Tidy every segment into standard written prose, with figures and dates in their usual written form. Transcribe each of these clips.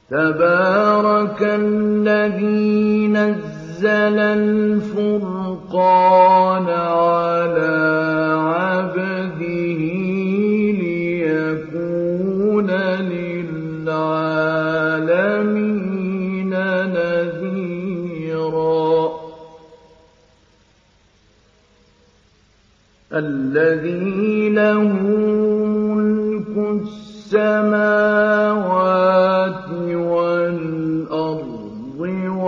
تبارك الذي نزل الفرقان على عبده ليكون للعالمين نذيرا الذي له ملك السماوات والأرض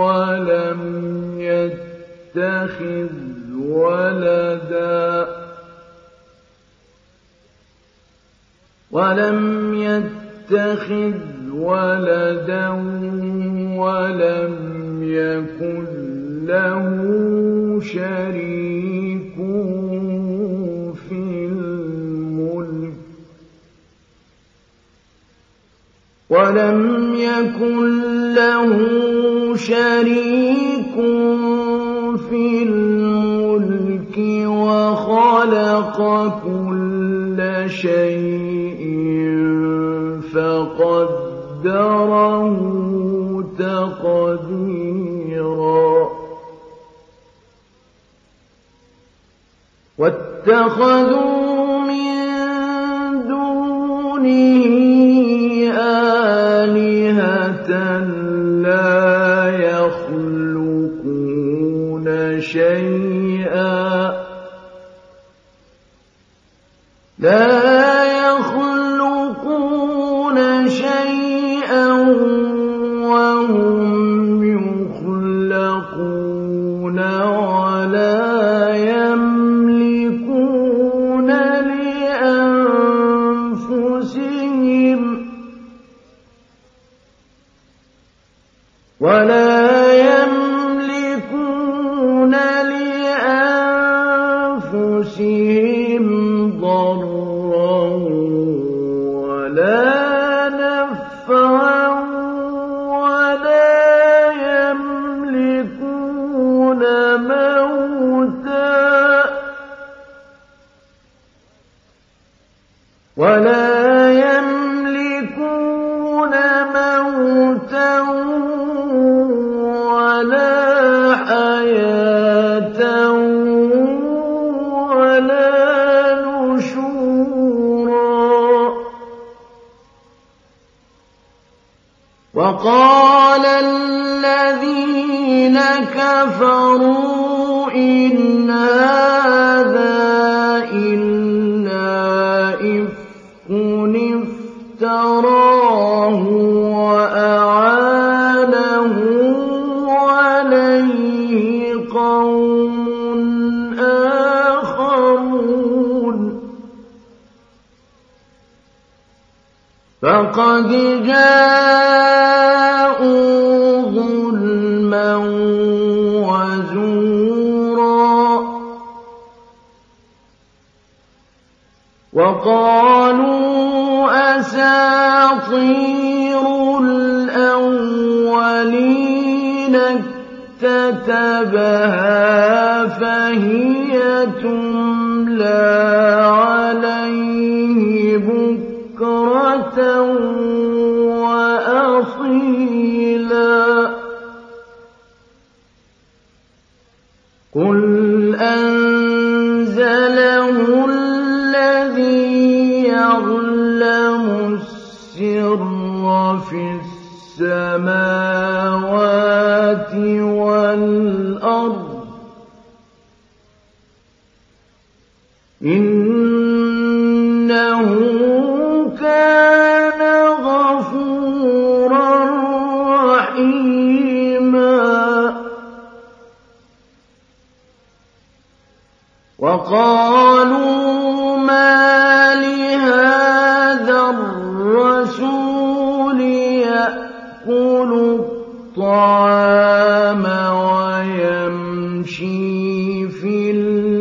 ولم يتخذ ولدا ولم يكن له شريك في الملك وخلق كل شيء فقدره تقديرا واتخذوا من دونه آلهة لا يخلقون شيئا وهم يخلقون ولا يملكون لأنفسهم ضرا ولا نفعا ولا يملكون موتا ولا حياة ولا نشورا وقال الذين كفروا إن هذا إلا إفك افتراه وأعانه عليه قوم آخرون فقد جاءوا ظلما وزورا وقالوا أساطير الأولين اكتتبها فهي تملى عليه بكرة وأصيلا قل أنزله الذي يعلم السر في السماوات والأرض إنه كان غفورا رحيما وقالوا ما لهذا الرسول يأكل الطعام ويمشي في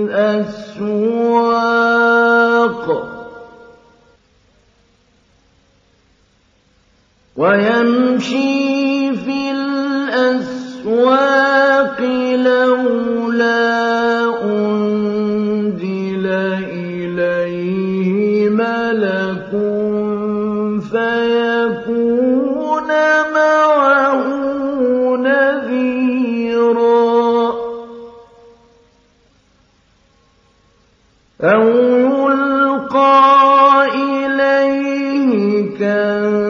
الأسواق لولا أنزل إليه ملك فيكون معه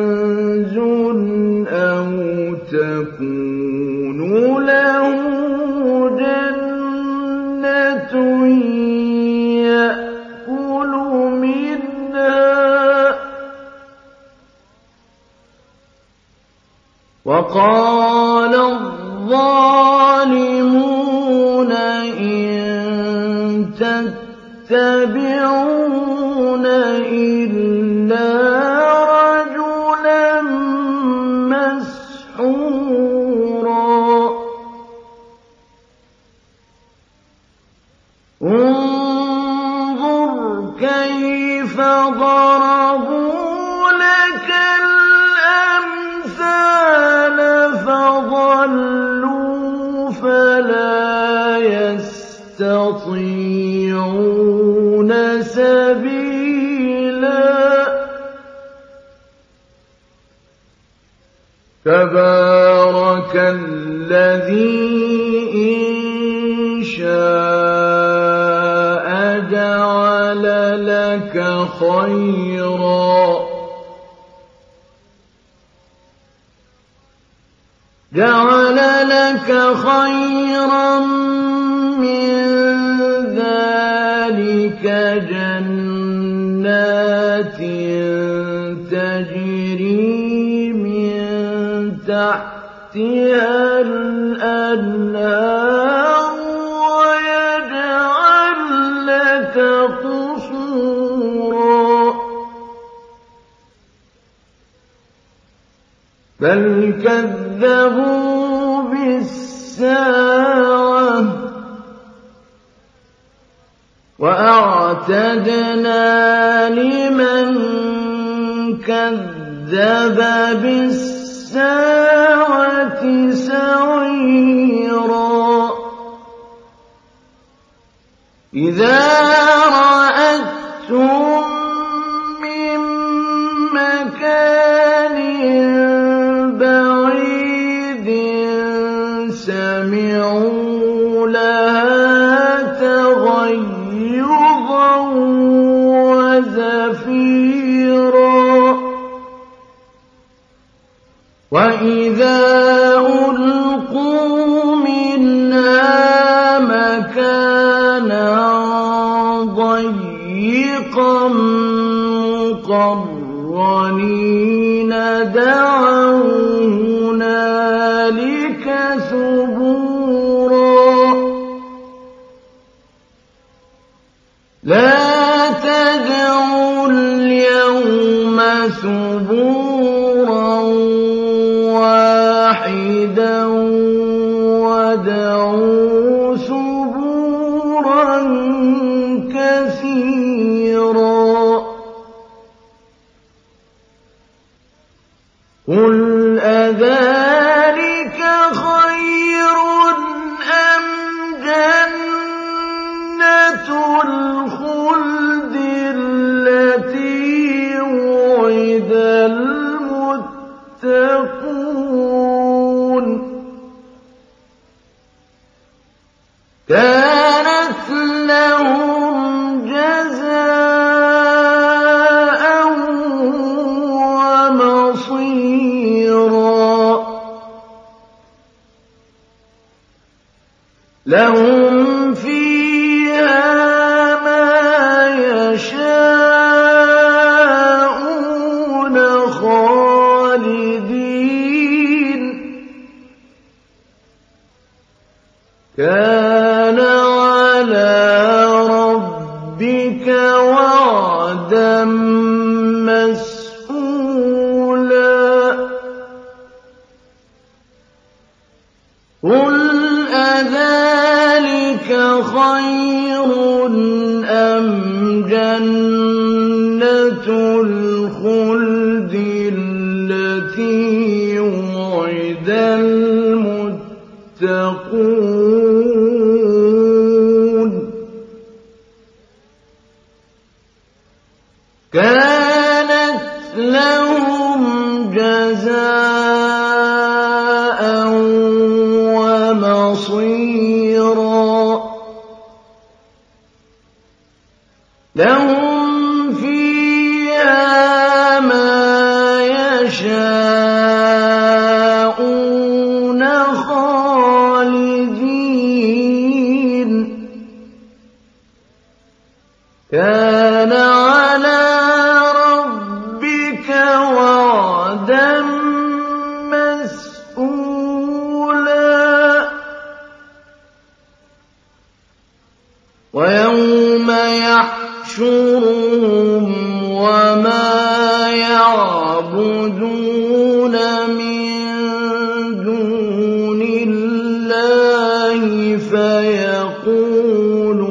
كَنزٌ أَوْ تَكُونُ لَهُ جَنَّةٌ يَأْكُلُ مِنْهَا وَقَالَ الظَّالِمُونَ إِن تَتَّبِعُونَ إِلَّا رَجُلًا مَّسْحُورًا انظُرْ كَيْفَ ضَرَبُوا لَكَ الْأَمْثَالَ فَضَلُّوا فَلَا يَسْتَطِيعُونَ سَبِيلًا تَبَارَكَ الَّذِي إِن شَاءَ جَعَلَ لَكَ خَيْرًا مِّن ذَلِكَ جَنَّاتٍ تَجْرِي مِن تَحْتِهَا الْأَنْهَارُ وَيَجْعَل لَّكَ قُصُورًا بَلْ كَذَّبُوا بِالسَّاعَةِ وَأَعْتَدْنَا لِمَن كَذَّبَ بِالسَّاعَةِ سَعِيرًا إِذَا رَأَتْهُم مِّن مَّكَانٍ بَعِيدٍ سَمِعُوا لَهَا تَغَيُّظًا وَزَفِيرًا وَإِذَا أُلْقُوا مِنْهَا مَكَانًا ضَيِّقًا مُّقَرَّنِينَ دَعَوْا هُنَالِكَ ثُبُورًا لَا تَدْعُوا الْيَوْمَ ثُبُورًا وَاحِدًا وَادْعُوا ثُبُورًا كَثِيرًا قُلْ أَذَٰلِكَ خَيْرٌ أَمْ جَنَّةُ الْخُلْدِ الَّتِي وُعِدَ الْمُتَّقُونَ كَانَتْ لَهُمْ جَزَاءً وَمَصِيرًا لَهُمْ فِيهَا مَا يَشَاءُونَ خَالِدِينَ كَانَ عَلَىٰ رَبِّكَ وَعْدًا مَّسْئُولًا قُلْ أَذَٰلِكَ خَيْرٌ أَمْ جَنَّةُ الْخُلْدِ الَّتِي وُعِدَ الْمُتَّقُونَ كَانَتْ لَهُمْ جَزَاءً وَمَصِيرًا لَهُمْ فِيهَا مَا يَشَاءُونَ يَشَاءُونَ خَالِدِينَ كَانَ عَلَىٰ رَبِّكَ وَعْدًا مَّسْئُولًا وَيَوْمَ يَحْشُرُهُمْ وَمَا يَعْبُدُونَ مِن دُونِ اللَّهِ فَيَقُولُ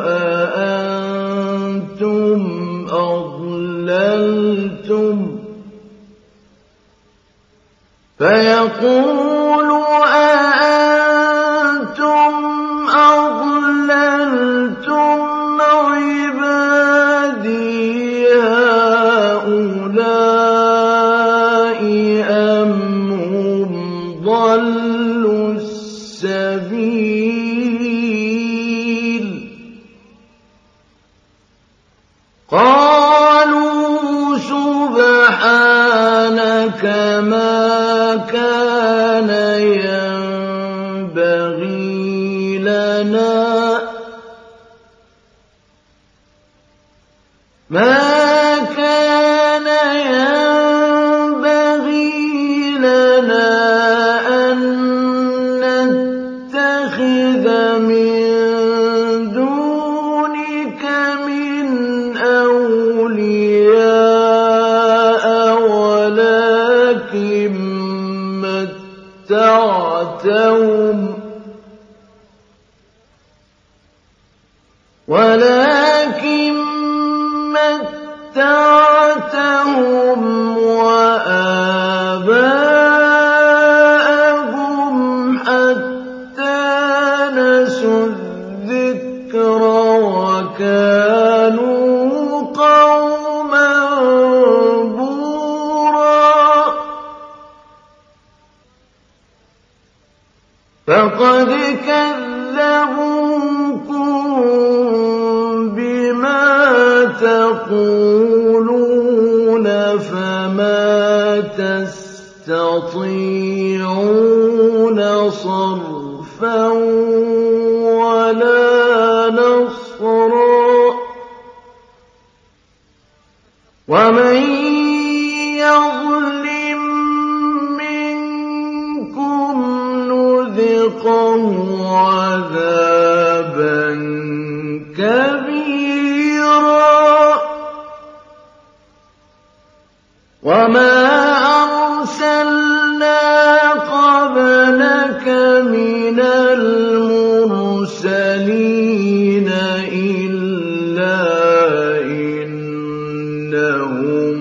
أَأَنتُمْ أَضْلَلْتُمْ عِبَادِي هَٰؤُلَاءِ أَمْ هُمْ ضَلُّوا السَّبِيلَ قَالُوا سُبْحَانَكَ مَا كَانَ يَنبَغِي لَنَا أَن نَّتَّخِذَ مِن دُونِكَ مِنْ أَوْلِيَاءَ ولكن متعتهم وآباءهم حتى نسوا الذكر وكانوا قوما بورا فقد كذبوكم بما تقولون فما تستطيعون صرفا ولا نصرا ومن يظلم منكم نذقه عذابا كبيرا وما أرسلنا قبلك من المرسلين إلا إنهم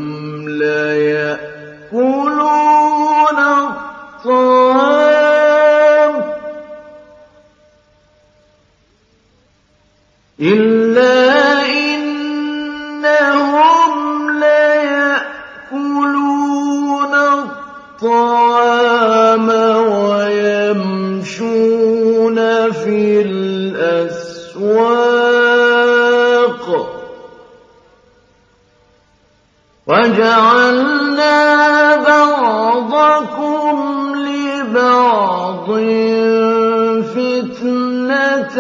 ليأكلون الطعام ويمشون في الأسواق وجعلنا بعضكم لبعض فتنة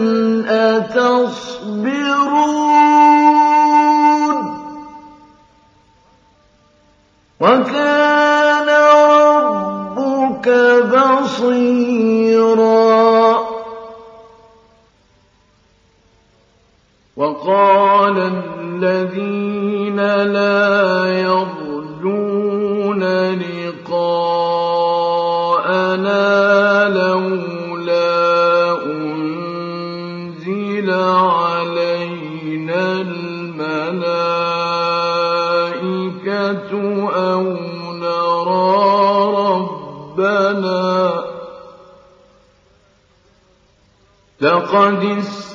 أتصبرون وكان ربك بصيرا وقال الذين لا يرجون لقاءنا لولا أنزل علينا الملائكة أو نرى ربنا لقد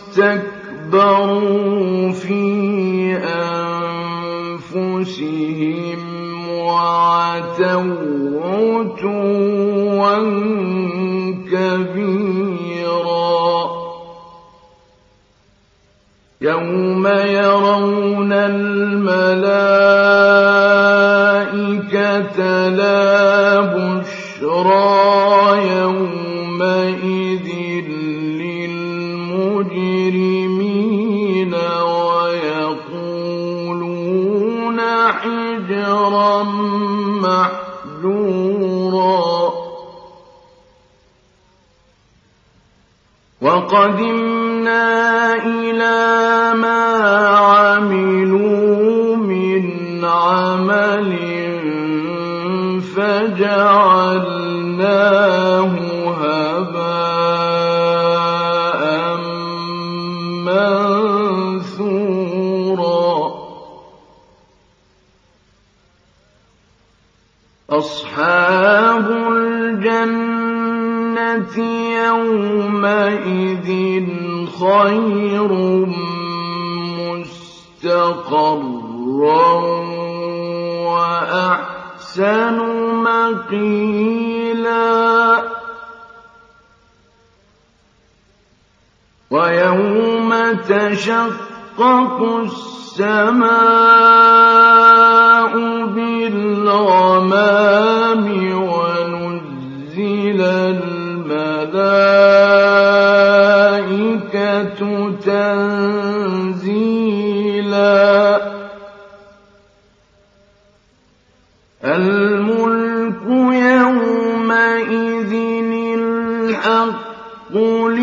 استكبروا في أنفسهم وعتوا عتوا كبيرا يوم يرون الملائكة لا بشرى يومئذ للمجرمين ويقولون حجرا محجورا وقدمنا إلى ما عملوا من عمل فجعلناه هباء منثورا أصحاب الجنة يومئذ خير مستقرا وأحسن مقيلا ويوم تشقق السماء بالغمام ونزل الملائكة تنزيلا الملك يومئذ الحق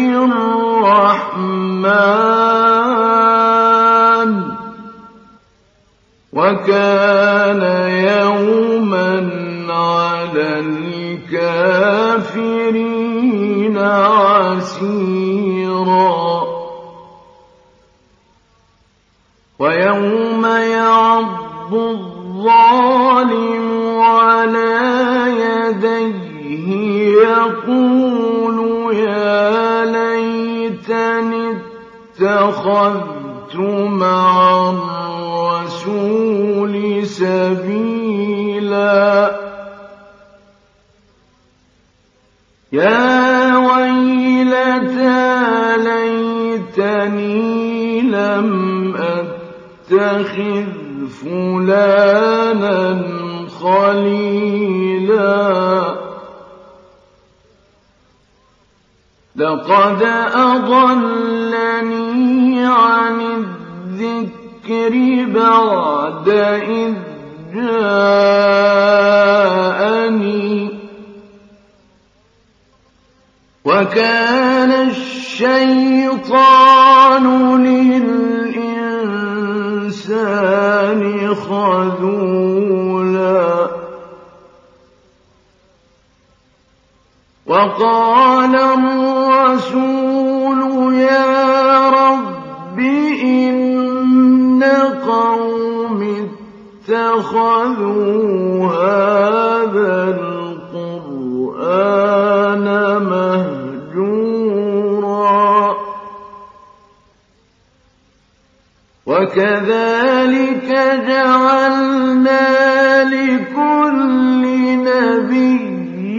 للرحمن وكان يوما على الكافرين عسيرا ويوم يعض الظالم على يديه يقول يا ليتني اتخذت مع الرسول سبيلا يا ويلتى ليتني لم أتخذ فلانا خليلا لقد أضلني عن الذكر بعد إذ جاءني وكان الشيطان للإنسان خذولا وقال الرسول يا رب إن قوم اتخذوا هذا القرآن مهجورا وكذلك جعلنا لكل نبي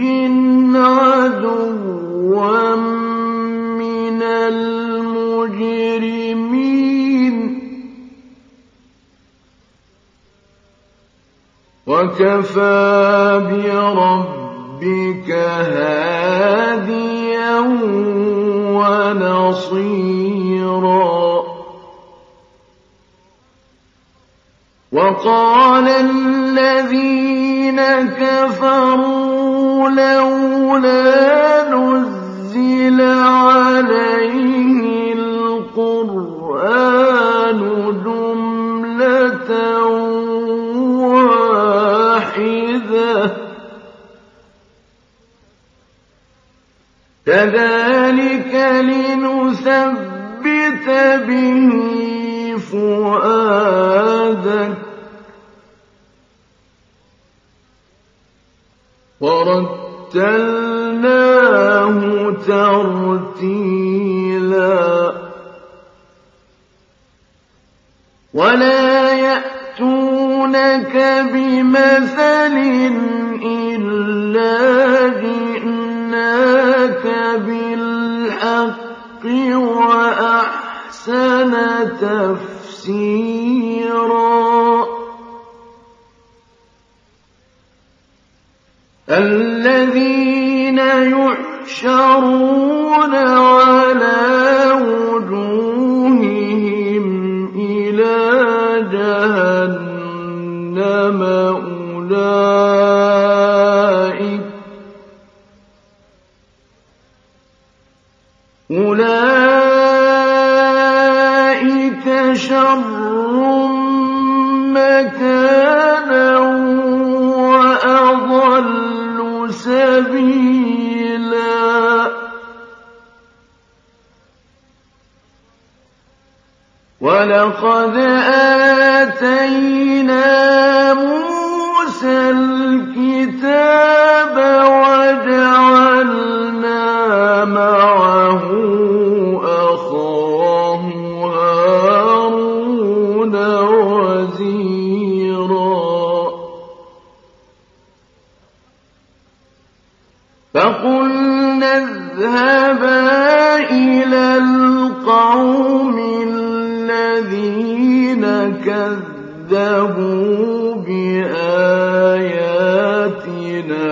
عدوا من المجرمين وكفى بربك هاديا ونصيرا وقال الذين كفروا لولا نزل عليه القرآن جملة واحدة كذلك لنثبت به فؤادك ورتلناه ترتيلا ولا يأتونك بمثل إلا جئناك بالحق وأحسن تفسيرا الذين يحشرون على وجوههم إلى جهنم أولئك شر مكانا وأضل سبيلا ولقد آتينا موسى الكتاب وجعلنا معه أخاه هارون وزيرا فقلنا اذهبا إلى القوم الذين كذبوا بآياتنا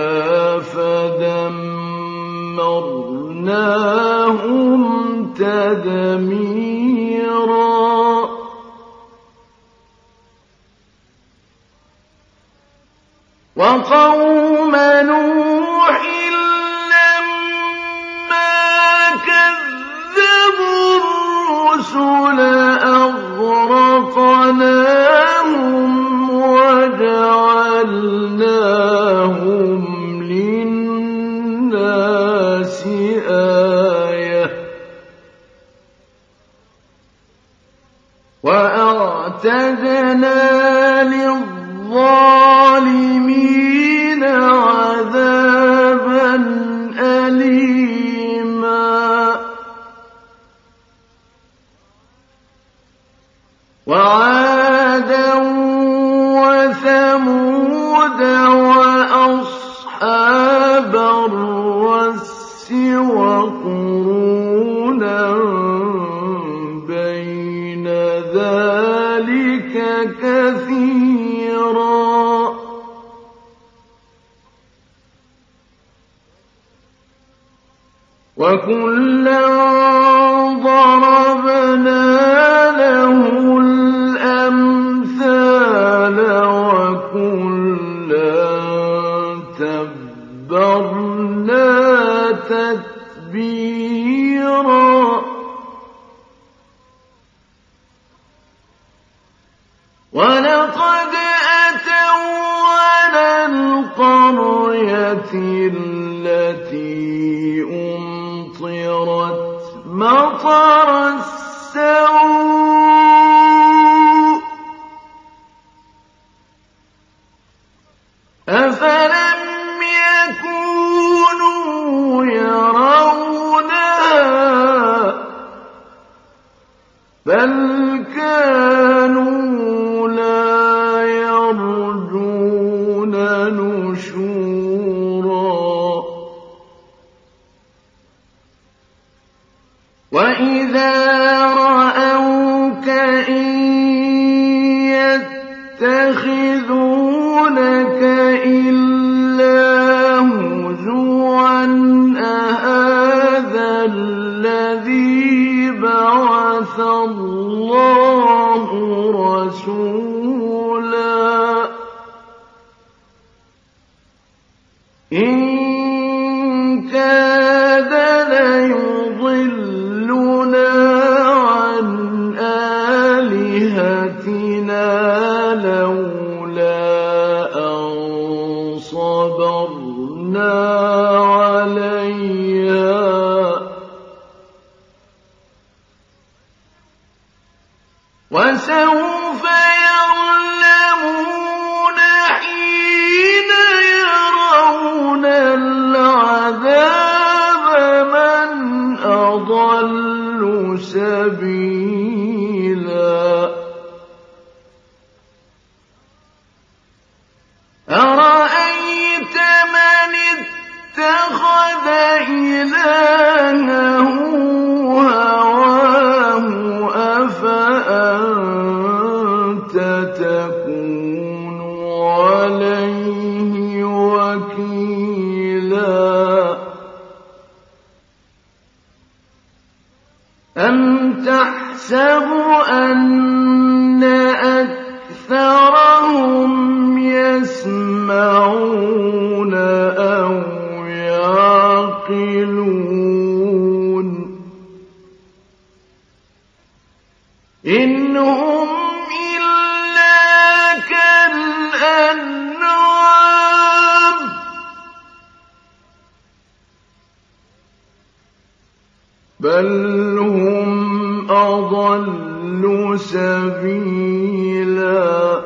فدمرناهم تدميرا وقوم نوح لما كذبوا الرسل أغرقناهم وجعلناهم للناس آية وأعتدنا للظالمين عذابا أليما وعادا وثمود وأصحاب الرس وقرونا بين ذلك كثيرا وكلا ضربنا له الأمثال وكلا تبرنا تتبيرا ولقد أتوا على القرية التي أمطرت مطر السوء أفلم يكونوا يرونها بل كانوا لا يرجون نشورا وإذا رأوك إن يتخذونك إلا هزوا أهذا الذي بعث الله رسولا إن كاد ليضلنا عن آلهتنا لولا أن صبرنا عليها وسوف يعلمون حين يرون العذاب من أضل سبيلا أرأيت من أَمْ تَحْسَبُ أَنَّ أَكْثَرَهُمْ يَسْمَعُونَ أَوْ يَعْقِلُونَ إِنْ هُمْ إِلَّا كَالْأَنْعَامِ بَلْ هُمْ أَضَلُّ سَبِيلًا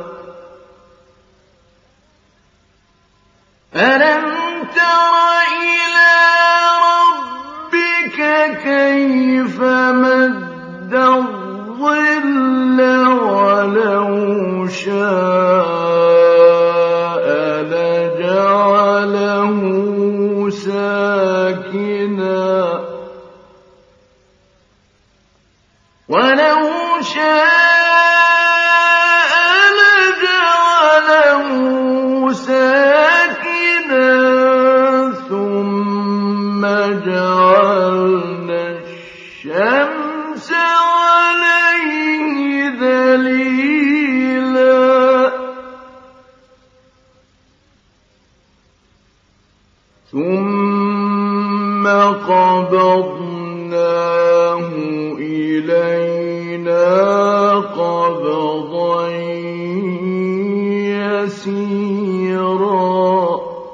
أَلَمْ تَرَ إِلَىٰ رَبِّكَ كَيْفَ مَدَّ الظِّلَّ وَلَوْ شَاءَ لَجَعَلَهُ سَاكِنًا ثُمَّ جَعَلْنَا الشَّمْسَ عَلَيْهِ دَلِيلًا ثُمَّ قَبَضْنَاهُ إِلَيْنَا قَبْضًا يَسِيرًا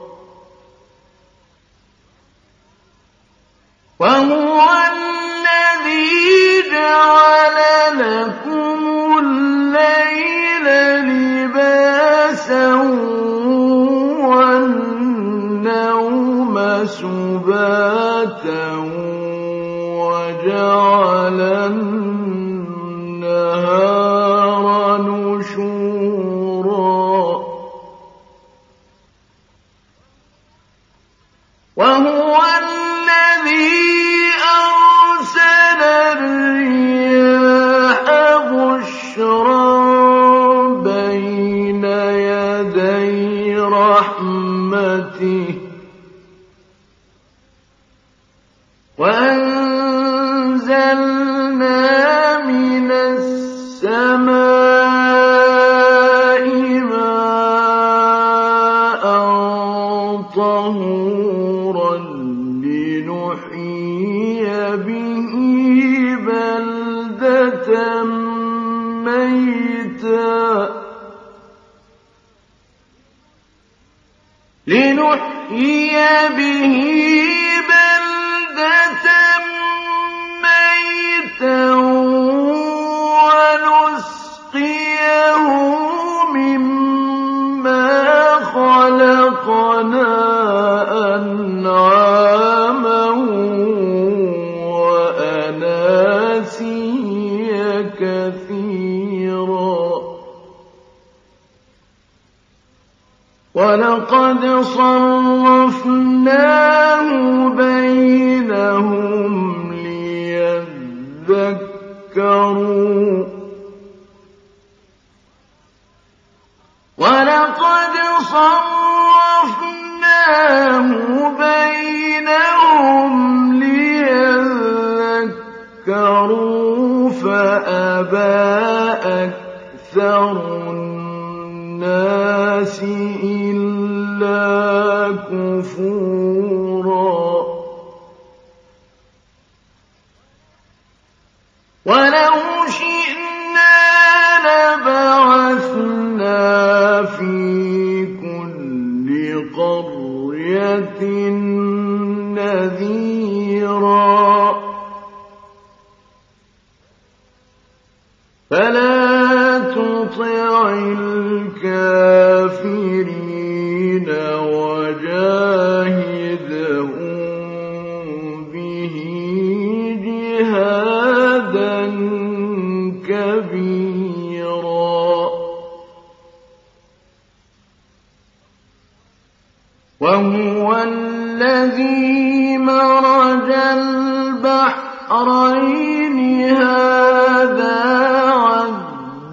وَهُوَ الَّذِي جَعَلَ لَكُمُ اللَّيْلَ لِبَاسًا وَالنَّوْمَ سُبَاتًا وَجَعَلَ النَّهَارَ نُشُورًا وَهُوَ الَّذِي أَرْسَلَ الرِّيَاحَ بُشْرًا بَيْنَ يَدَيْ رَحْمَتِهِ وَأَنزَلْنَا مِنَ السَّمَاءِ مَاءً طَهُورًا لِّنُحْيِيَ بِهِ بَلْدَةً مَّيْتًا وَنُسْقِيَهُ مِمَّا خَلَقْنَا أَنْعَامًا وَأَنَاسِيَّ كَثِيرًا وَلَقَدْ صَرَّفْنَاهُ بَيْنَهُمْ لِيَذَّكَّرُوا فَأَبَىٰ أَكْثَرُ النَّاسِ إِلَّا كُفُورًا وَلَوْ شِئْنَا لَبَعَثْنَا فِي كُلِّ قَرْيَةٍ نَّذِيرًا فَلَا تُطِعِ الْكَافِرِينَ وَجَاهِدْهُم بِهِ جِهَادًا كَبِيرًا وَهُوَ الَّذِي مَرَجَ الْبَحْرَيْنِ هَٰذَا عَذْبٌ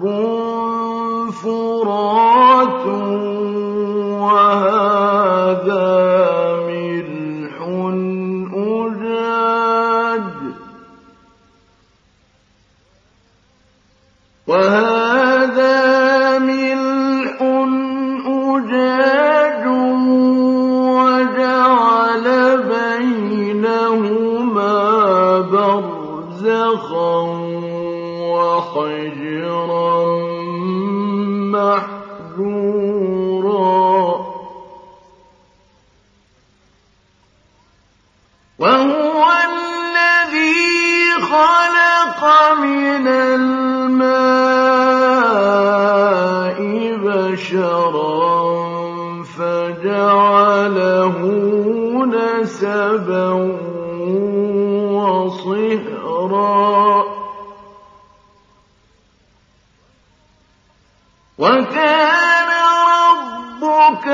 فُرَاتٌ وَهَٰذَا مِلْحٌ أُجَاجٌ وهو الذي خلق من الماء بشرا فجعله نسبا وصهرا وكان ربك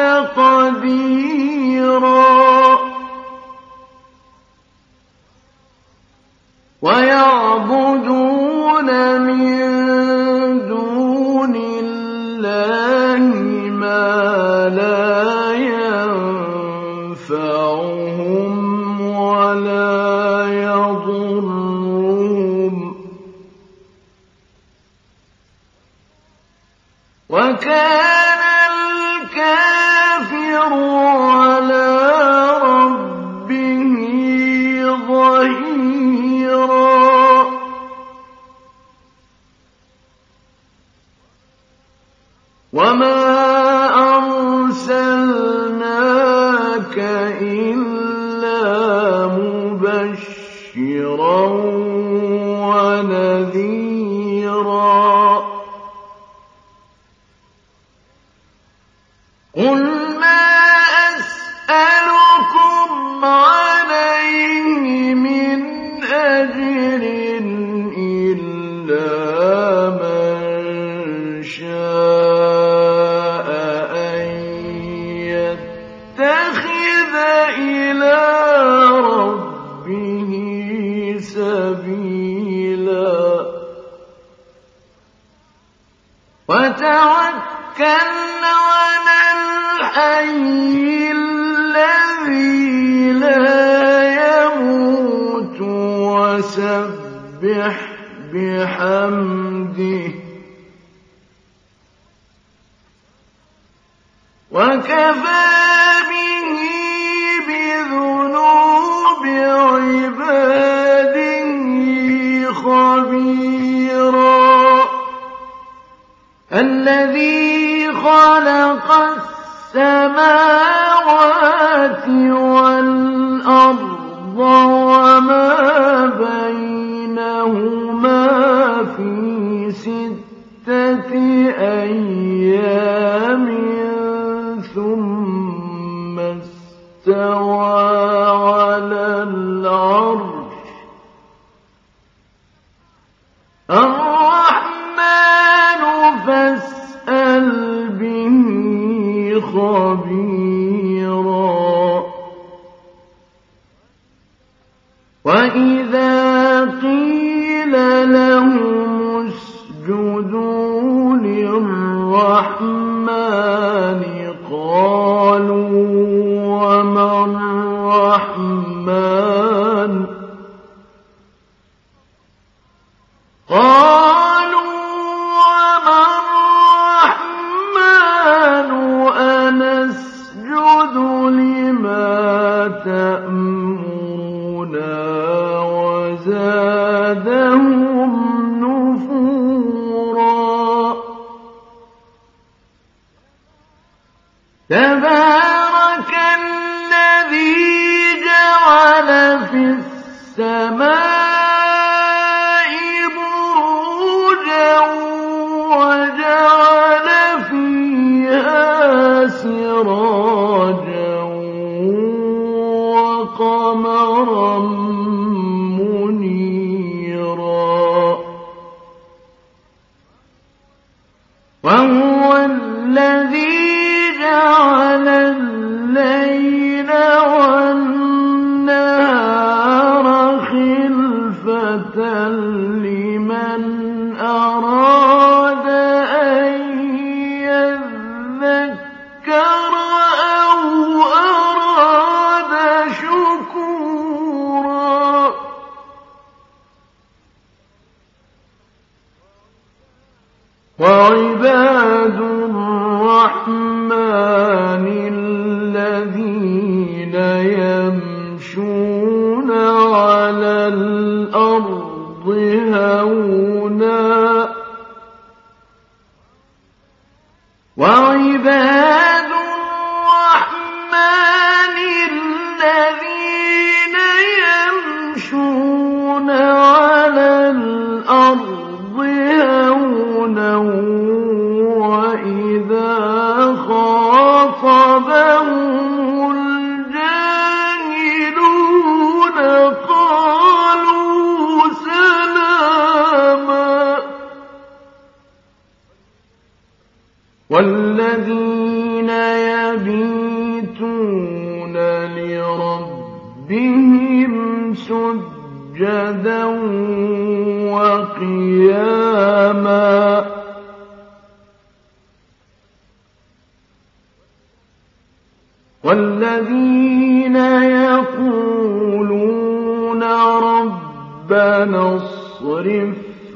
قديرا ويعبدون من دون الله ما لا ينفعهم ولا يضرهم وكان الكافر على ربه ظهيرا وما أرسلناك إلا مبشرا ونذيرا قل ما أسألكم عليه من أجر إلا من شاء أن يتخذ إلى ربه سبيلا وتوكل على الحي الذي لا يموت وسبح بحمده وكفى به بذنوب عباده خبيرا الذي خلق السماوات والأرض وما بينهما في 6 أيام ثم استوى على العرش الرحمن فاسأل به خبيرا وإذا قيل لهم اسجدوا للرحمن قالوا وما الرحمن قالوا وما الرحمن أنسجد لما تأمرنا وزادهم نفورا تبارك الذي جعل في السماء بروجا وجعل فيها سراجا وقمرا منيرا وهو الذي جعل الليل والنهار خلفة لمن أراد أن يذكر أو أراد شكورا وعباد الرحمن الذين يمشون على الأرض هونا وعباد الرحمن الذين والذين يبيتون لربهم سجدا وقياما والذين يقولون ربنا اصرف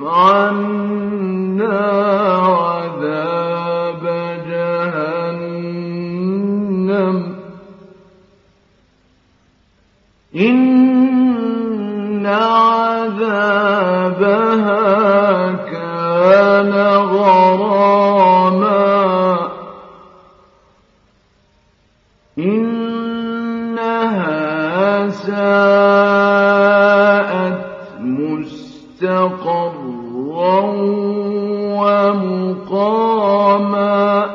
عنا عذاب جهنم إن عذابها كان غراما إنها ساءت مستقرا ومقاما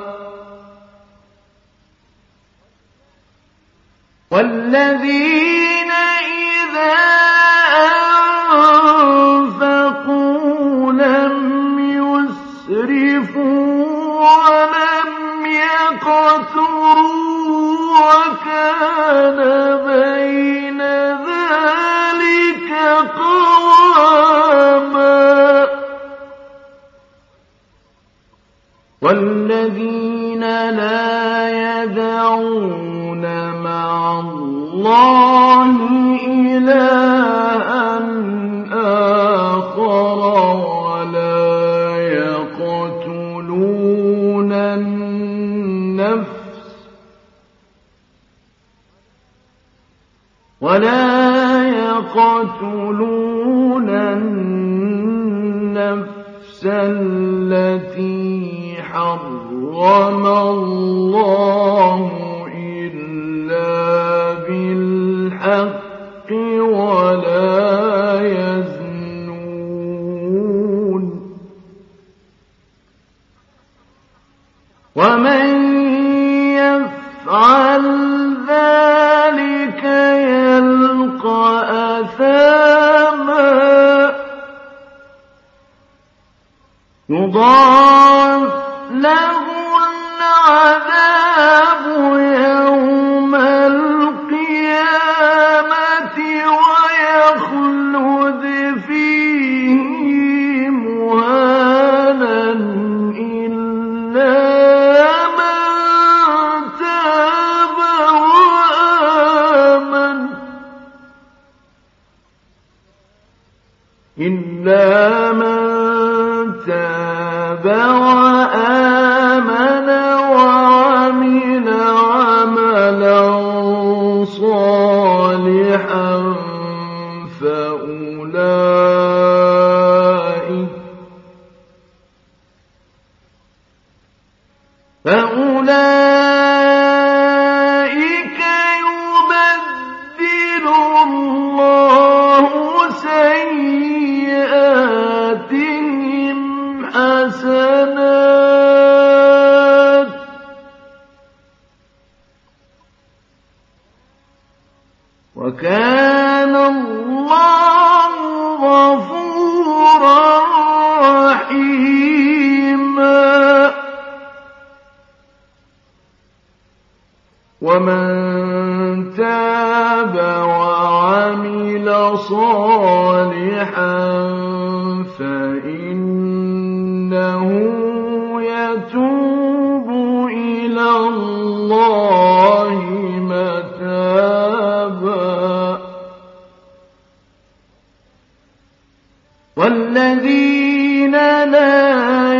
والذين إذا أنفقوا لم يسرفوا ولم يقتروا وكان بين ذلك قواما والذين لا يدعون مع الله إلها آخر ولا يقتلون النفس التي حرم الله إلا بالحق ولا يزنون ومن يفعل ذلك يلقى أثاما يضاعف له العذاب يوم القيامة ويخلد فيه مهانا إلا من تاب وآمن وعمل عملا صالحا فأولئك يبدل الله سيئاتهم حسنات وكان الله غفورا رحيما ومن تاب وعمل صالحا فإنه يتوب إلى الله متابا والذين لا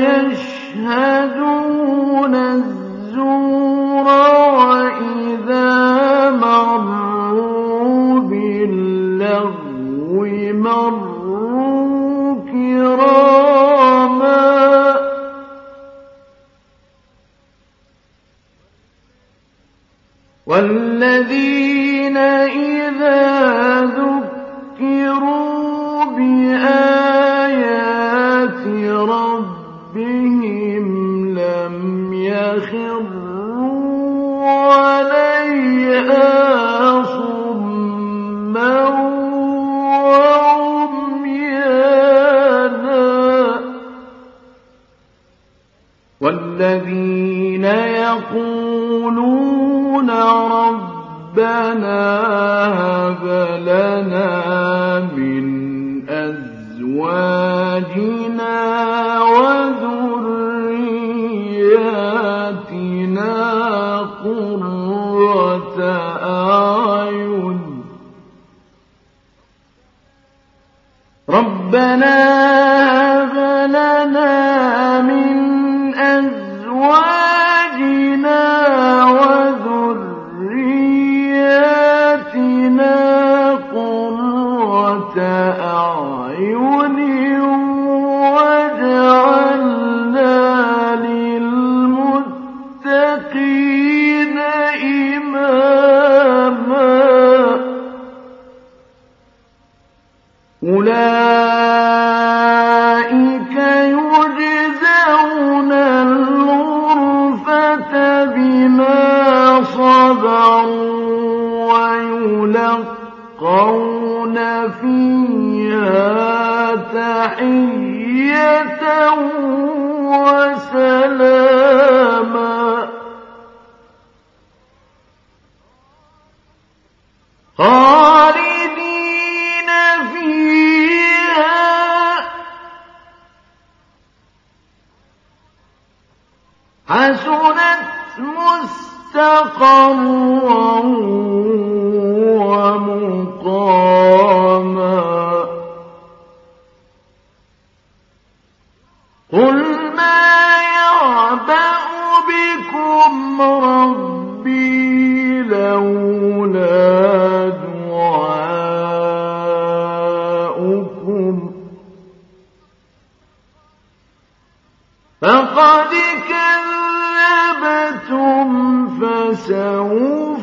يشهدون الزور وإذا مروا باللغو مروا كراما والذين إذا ذكروا بآيات ربهم لم يخروا عليها صما وعميانا والذين هب لنا من أزواجنا وذرياتنا قرة أعين ربنا هب لنا من أزواجنا وذرياتنا قرة أعين واجعلنا للمتقين إماما أولئك يجزون الغرفة بما صبروا ويلقون فيها تحية وسلاما خالدين فيها حسنت مستقرا ومقاما قل ما يعبأ بكم ربي لولا دعاؤكم فقد كذبتم فسوف